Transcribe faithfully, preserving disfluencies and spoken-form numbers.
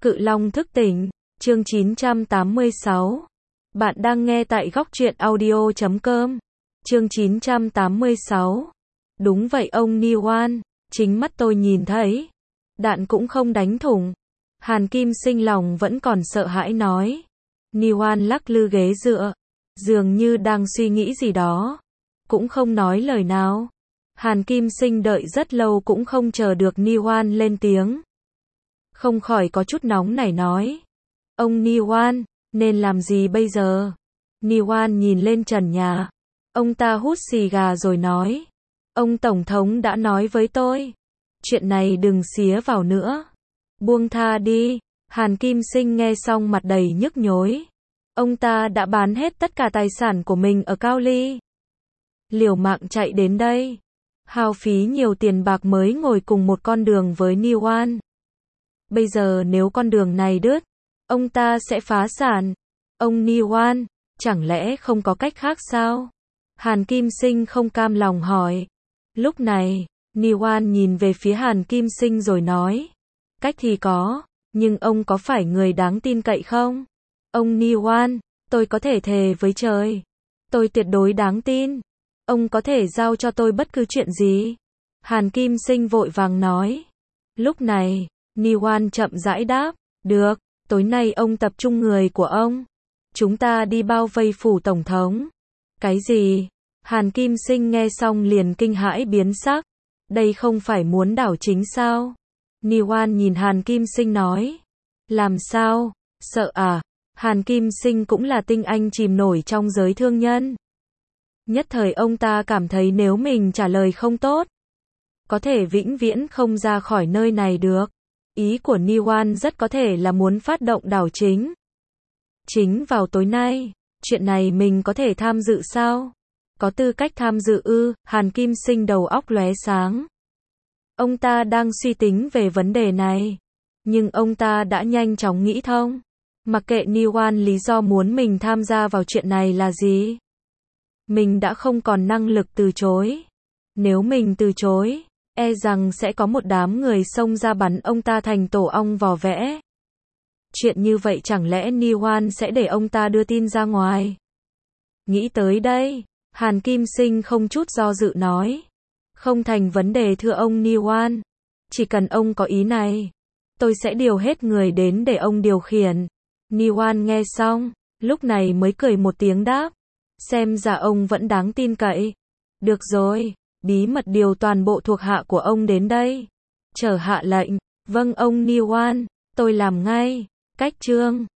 Cự Long thức tỉnh, chương chín trăm tám mươi sáu. Bạn đang nghe tại góc truyện audio chấm com. Chương chín trăm tám mươi sáu. Đúng vậy ông Niwan, chính mắt tôi nhìn thấy. Đạn cũng không đánh thủng. Hàn Kim Sinh lòng vẫn còn sợ hãi nói. Niwan lắc lư ghế dựa, dường như đang suy nghĩ gì đó. Cũng không nói lời nào. Hàn Kim Sinh đợi rất lâu cũng không chờ được Niwan lên tiếng. Không khỏi có chút nóng nảy nói. Ông Niwan, nên làm gì bây giờ? Niwan nhìn lên trần nhà. Ông ta hút xì gà rồi nói. Ông Tổng thống đã nói với tôi. Chuyện này đừng xía vào nữa. Buông tha đi. Hàn Kim Sinh nghe xong mặt đầy nhức nhối. Ông ta đã bán hết tất cả tài sản của mình ở Cao Ly. Liều mạng chạy đến đây. Hao phí nhiều tiền bạc mới ngồi cùng một con đường với Niwan. Bây giờ nếu con đường này đứt, ông ta sẽ phá sản. Ông Niwan, chẳng lẽ không có cách khác sao? Hàn Kim Sinh không cam lòng hỏi. Lúc này, Niwan nhìn về phía Hàn Kim Sinh rồi nói. Cách thì có, nhưng ông có phải người đáng tin cậy không? Ông Niwan, tôi có thể thề với trời. Tôi tuyệt đối đáng tin. Ông có thể giao cho tôi bất cứ chuyện gì. Hàn Kim Sinh vội vàng nói. Lúc này, Niwan chậm rãi đáp. Được, tối nay ông tập trung người của ông. Chúng ta đi bao vây phủ tổng thống. Cái gì? Hàn Kim Sinh nghe xong liền kinh hãi biến sắc. Đây không phải muốn đảo chính sao? Niwan nhìn Hàn Kim Sinh nói. Làm sao? Sợ à? Hàn Kim Sinh cũng là tinh anh chìm nổi trong giới thương nhân. Nhất thời ông ta cảm thấy nếu mình trả lời không tốt, có thể vĩnh viễn không ra khỏi nơi này được. Ý của Niwan rất có thể là muốn phát động đảo chính. Chính vào tối nay, chuyện này mình có thể tham dự sao? Có tư cách tham dự ư? Hàn Kim Sinh đầu óc lóe sáng. Ông ta đang suy tính về vấn đề này, nhưng ông ta đã nhanh chóng nghĩ thông. Mặc kệ Niwan lý do muốn mình tham gia vào chuyện này là gì, mình đã không còn năng lực từ chối. Nếu mình từ chối, e rằng sẽ có một đám người xông ra bắn ông ta thành tổ ong vò vẽ. Chuyện như vậy chẳng lẽ Niwan sẽ để ông ta đưa tin ra ngoài? Nghĩ tới đây, Hàn Kim Sinh không chút do dự nói. Không thành vấn đề thưa ông Niwan. Chỉ cần ông có ý này, tôi sẽ điều hết người đến để ông điều khiển. Niwan nghe xong, lúc này mới cười một tiếng đáp. Xem ra ông vẫn đáng tin cậy. Được rồi, bí mật điều toàn bộ thuộc hạ của ông đến đây. Chờ hạ lệnh. Vâng ông Niwan, tôi làm ngay. Cách chương